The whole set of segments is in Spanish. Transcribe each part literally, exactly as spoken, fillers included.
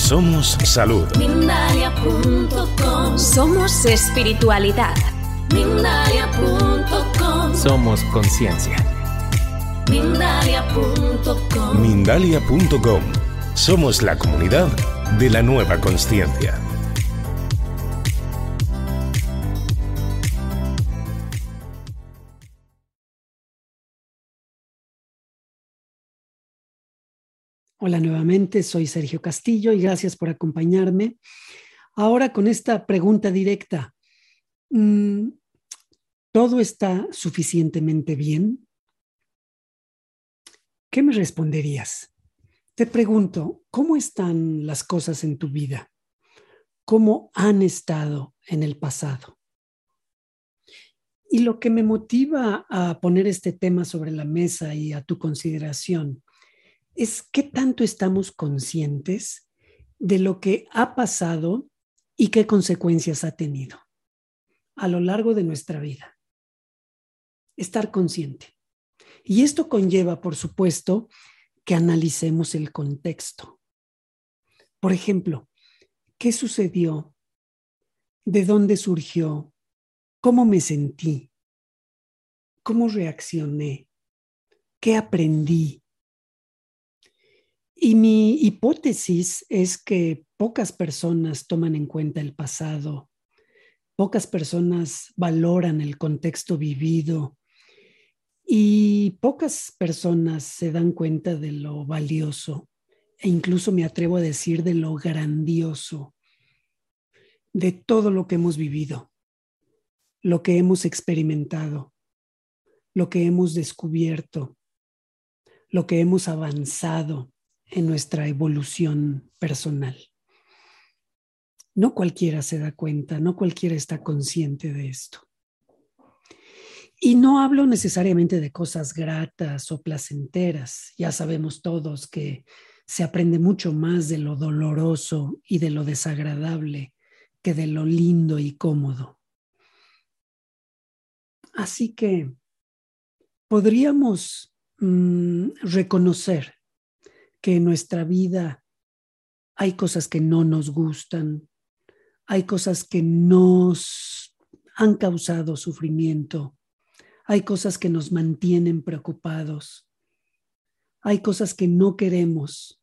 Somos salud. Mindalia punto com. Somos espiritualidad. Mindalia punto com. Somos conciencia. Mindalia punto com. Mindalia punto com. Somos la comunidad de la nueva consciencia. Hola nuevamente, soy Sergio Castillo y gracias por acompañarme. Ahora con esta pregunta directa, ¿todo está suficientemente bien? ¿Qué me responderías? Te pregunto, ¿cómo están las cosas en tu vida? ¿Cómo han estado en el pasado? Y lo que me motiva a poner este tema sobre la mesa y a tu consideración es qué tanto estamos conscientes de lo que ha pasado y qué consecuencias ha tenido a lo largo de nuestra vida. Estar consciente. Y esto conlleva, por supuesto, que analicemos el contexto. Por ejemplo, ¿qué sucedió? ¿De dónde surgió? ¿Cómo me sentí? ¿Cómo reaccioné? ¿Qué aprendí? Y mi hipótesis es que pocas personas toman en cuenta el pasado, pocas personas valoran el contexto vivido y pocas personas se dan cuenta de lo valioso e incluso me atrevo a decir de lo grandioso de todo lo que hemos vivido, lo que hemos experimentado, lo que hemos descubierto, lo que hemos avanzado en nuestra evolución personal. No cualquiera se da cuenta, no cualquiera está consciente de esto. Y no hablo necesariamente de cosas gratas o placenteras. Ya sabemos todos que se aprende mucho más de lo doloroso y de lo desagradable que de lo lindo y cómodo. Así que podríamos mmm, reconocer que en nuestra vida hay cosas que no nos gustan, hay cosas que nos han causado sufrimiento, hay cosas que nos mantienen preocupados, hay cosas que no queremos.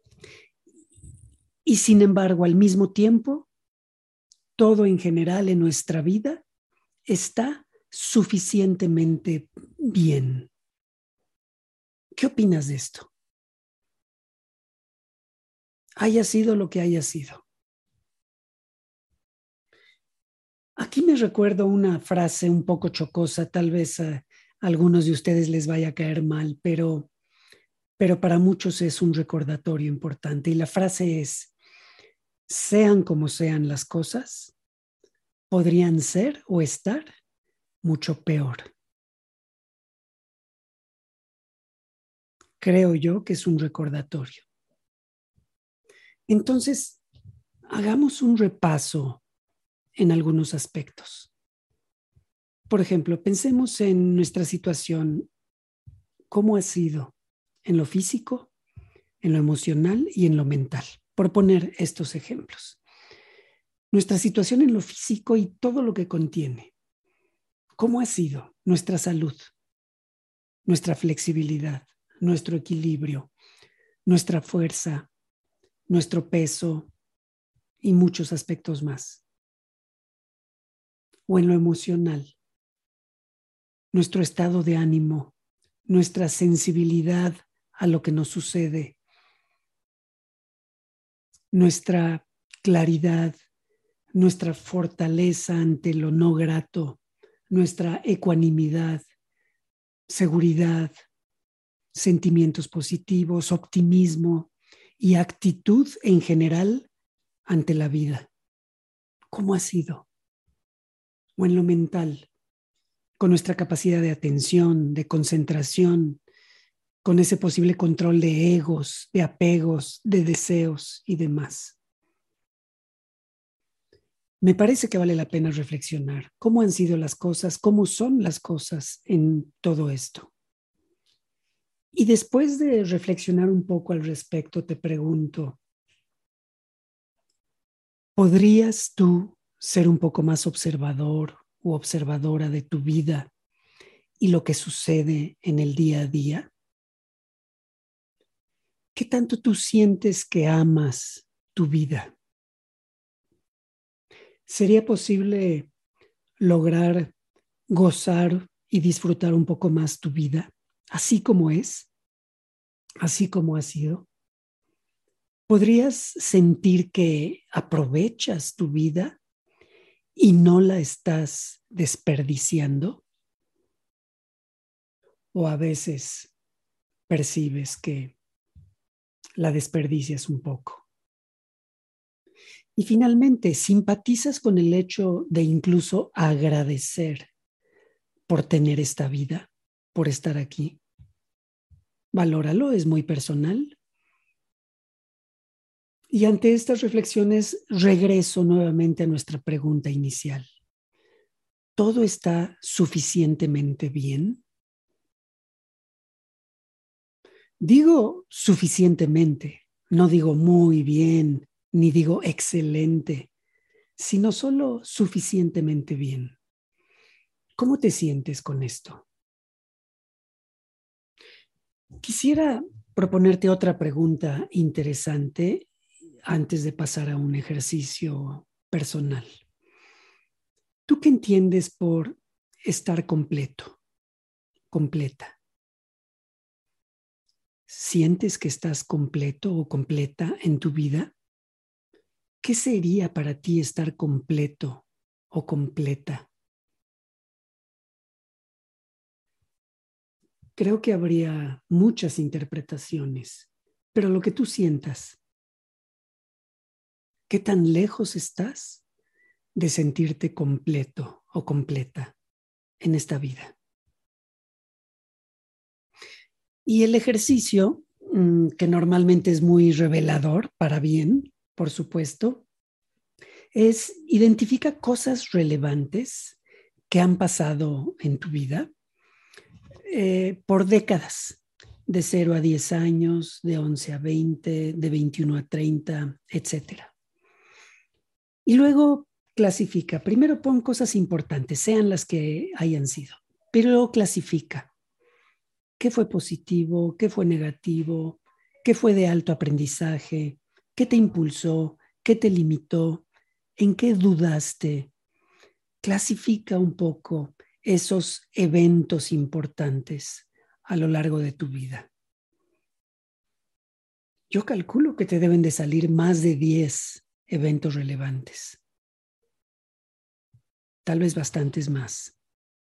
Y sin embargo, al mismo tiempo, todo en general en nuestra vida está suficientemente bien. ¿Qué opinas de esto? Haya sido lo que haya sido. Aquí me recuerdo una frase un poco chocosa, tal vez a algunos de ustedes les vaya a caer mal, pero, pero para muchos es un recordatorio importante. Y la frase es, sean como sean las cosas, podrían ser o estar mucho peor. Creo yo que es un recordatorio. Entonces, hagamos un repaso en algunos aspectos. Por ejemplo, pensemos en nuestra situación, cómo ha sido en lo físico, en lo emocional y en lo mental, por poner estos ejemplos. Nuestra situación en lo físico y todo lo que contiene. ¿Cómo ha sido nuestra salud, nuestra flexibilidad, nuestro equilibrio, nuestra fuerza, nuestro peso y muchos aspectos más? O en lo emocional, nuestro estado de ánimo, nuestra sensibilidad a lo que nos sucede, nuestra claridad, nuestra fortaleza ante lo no grato, nuestra ecuanimidad, seguridad, sentimientos positivos, optimismo y actitud en general ante la vida. ¿Cómo ha sido? O en lo mental, con nuestra capacidad de atención, de concentración, con ese posible control de egos, de apegos, de deseos y demás. Me parece que vale la pena reflexionar cómo han sido las cosas, cómo son las cosas en todo esto. Y después de reflexionar un poco al respecto, te pregunto, ¿Podrías tú ser un poco más observador u observadora de tu vida y lo que sucede en el día a día? ¿Qué tanto tú sientes que amas tu vida? ¿Sería posible lograr gozar y disfrutar un poco más tu vida, así como es, así como ha sido? ¿Podrías sentir que aprovechas tu vida y no la estás desperdiciando? ¿O a veces percibes que la desperdicias un poco? Y finalmente, ¿simpatizas con el hecho de incluso agradecer por tener esta vida, por estar aquí? Valóralo, es muy personal. Y ante estas reflexiones, regreso nuevamente a nuestra pregunta inicial. ¿Todo está suficientemente bien? Digo suficientemente, no digo muy bien, ni digo excelente, sino solo suficientemente bien. ¿Cómo te sientes con esto? Quisiera proponerte otra pregunta interesante antes de pasar a un ejercicio personal. ¿Tú qué entiendes por estar completo, completa? ¿Sientes que estás completo o completa en tu vida? ¿Qué sería para ti estar completo o completa? Creo que habría muchas interpretaciones, pero lo que tú sientas, ¿qué tan lejos estás de sentirte completo o completa en esta vida? Y el ejercicio, que normalmente es muy revelador para bien, por supuesto, es identifica cosas relevantes que han pasado en tu vida eh, por décadas, de cero a diez años, de once a veinte, de veintiuno a treinta, etcétera. Y luego clasifica. Primero pon cosas importantes, sean las que hayan sido, pero luego clasifica. ¿Qué fue positivo? ¿Qué fue negativo? ¿Qué fue de alto aprendizaje? ¿Qué te impulsó? ¿Qué te limitó? ¿En qué dudaste? Clasifica un poco esos eventos importantes a lo largo de tu vida. Yo calculo que te deben de salir más de diez eventos relevantes. Tal vez bastantes más.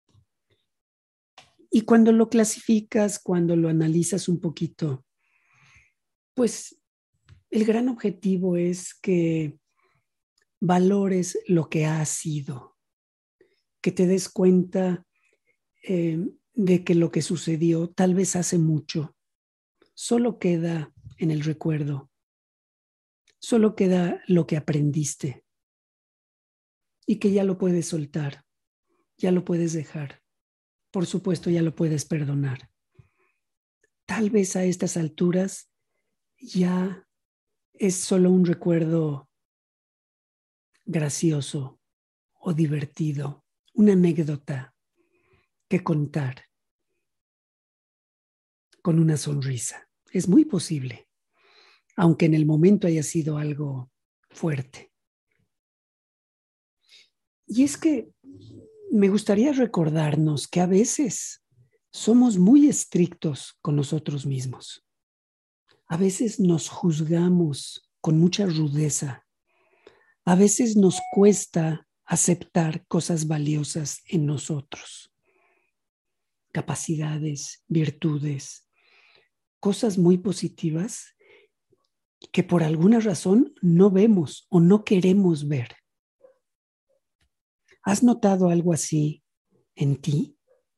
Y cuando lo clasificas, cuando lo analizas un poquito, pues el gran objetivo es que valores lo que ha sido, que te des cuenta eh, de que lo que sucedió tal vez hace mucho, solo queda en el recuerdo, solo queda lo que aprendiste y que ya lo puedes soltar, ya lo puedes dejar, por supuesto ya lo puedes perdonar. Tal vez a estas alturas ya es solo un recuerdo gracioso o divertido, una anécdota que contar con una sonrisa. Es muy posible, aunque en el momento haya sido algo fuerte. Y es que me gustaría recordarnos que a veces somos muy estrictos con nosotros mismos. A veces nos juzgamos con mucha rudeza. A veces nos cuesta aceptar cosas valiosas en nosotros. Capacidades, virtudes, cosas muy positivas que por alguna razón no vemos o no queremos ver. ¿Has notado algo así en ti?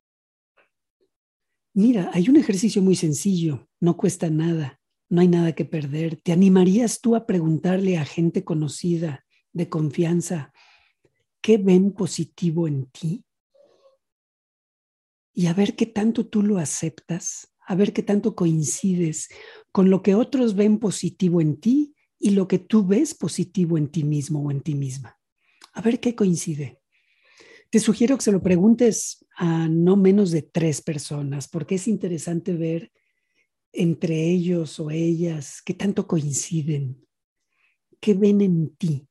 Mira, hay un ejercicio muy sencillo, no cuesta nada, no hay nada que perder. ¿Te animarías tú a preguntarle a gente conocida, de confianza, qué ven positivo en ti? Y a ver qué tanto tú lo aceptas, a ver qué tanto coincides con lo que otros ven positivo en ti y lo que tú ves positivo en ti mismo o en ti misma. A ver qué coincide. Te sugiero que se lo preguntes a no menos de tres personas, porque es interesante ver entre ellos o ellas qué tanto coinciden, qué ven en ti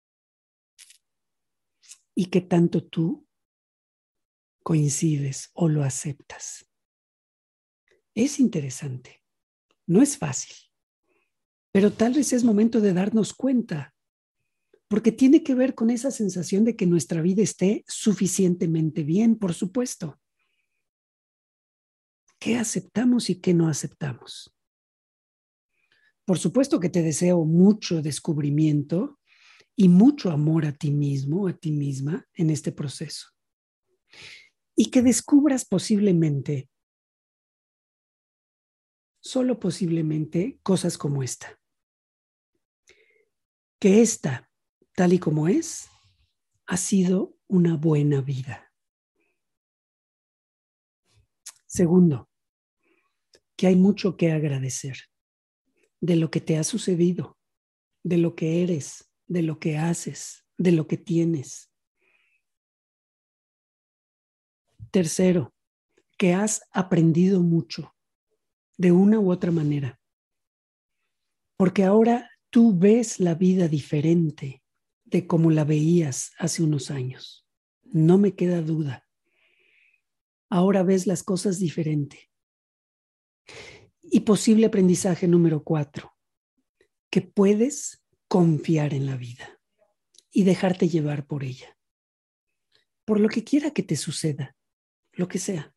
y qué tanto tú coincides o lo aceptas. Es interesante, no es fácil, pero tal vez es momento de darnos cuenta, porque tiene que ver con esa sensación de que nuestra vida esté suficientemente bien, por supuesto. ¿Qué aceptamos y qué no aceptamos? Por supuesto que te deseo mucho descubrimiento y mucho amor a ti mismo, a ti misma en este proceso. Y que descubras posiblemente, solo posiblemente, cosas como esta. Que esta, tal y como es, ha sido una buena vida. Segundo, que hay mucho que agradecer de lo que te ha sucedido, de lo que eres, de lo que haces, de lo que tienes. Tercero, que has aprendido mucho de una u otra manera, porque ahora tú ves la vida diferente de como la veías hace unos años. No me queda duda. Ahora ves las cosas diferente. Y posible aprendizaje número cuatro, que puedes confiar en la vida y dejarte llevar por ella, por lo que quiera que te suceda, lo que sea.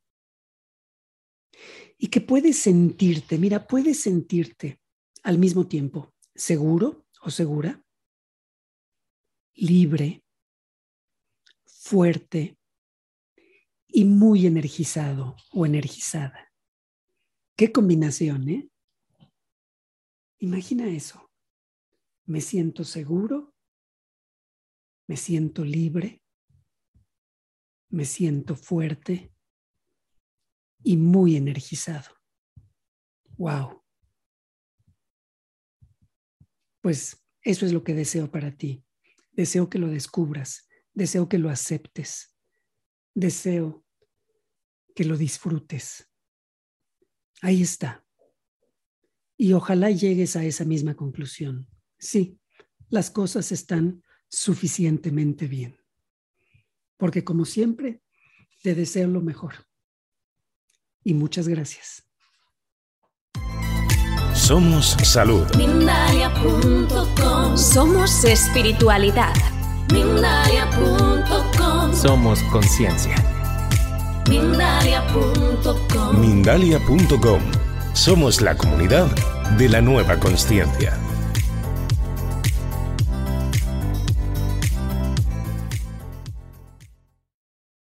Y que puedes sentirte, mira, puedes sentirte al mismo tiempo seguro o segura, libre, fuerte y muy energizado o energizada. Qué combinación, ¿eh? Imagina eso. Me siento seguro, me siento libre, me siento fuerte y muy energizado. ¡Wow! Pues eso es lo que deseo para ti. Deseo que lo descubras, deseo que lo aceptes, deseo que lo disfrutes. Ahí está. Y ojalá llegues a esa misma conclusión. Sí, las cosas están suficientemente bien. Porque como siempre, te deseo lo mejor. Y muchas gracias. Somos salud. Mindalia punto com. Somos espiritualidad. Mindalia punto com. Somos conciencia. Mindalia punto com. Mindalia punto com. Somos la comunidad de la nueva consciencia.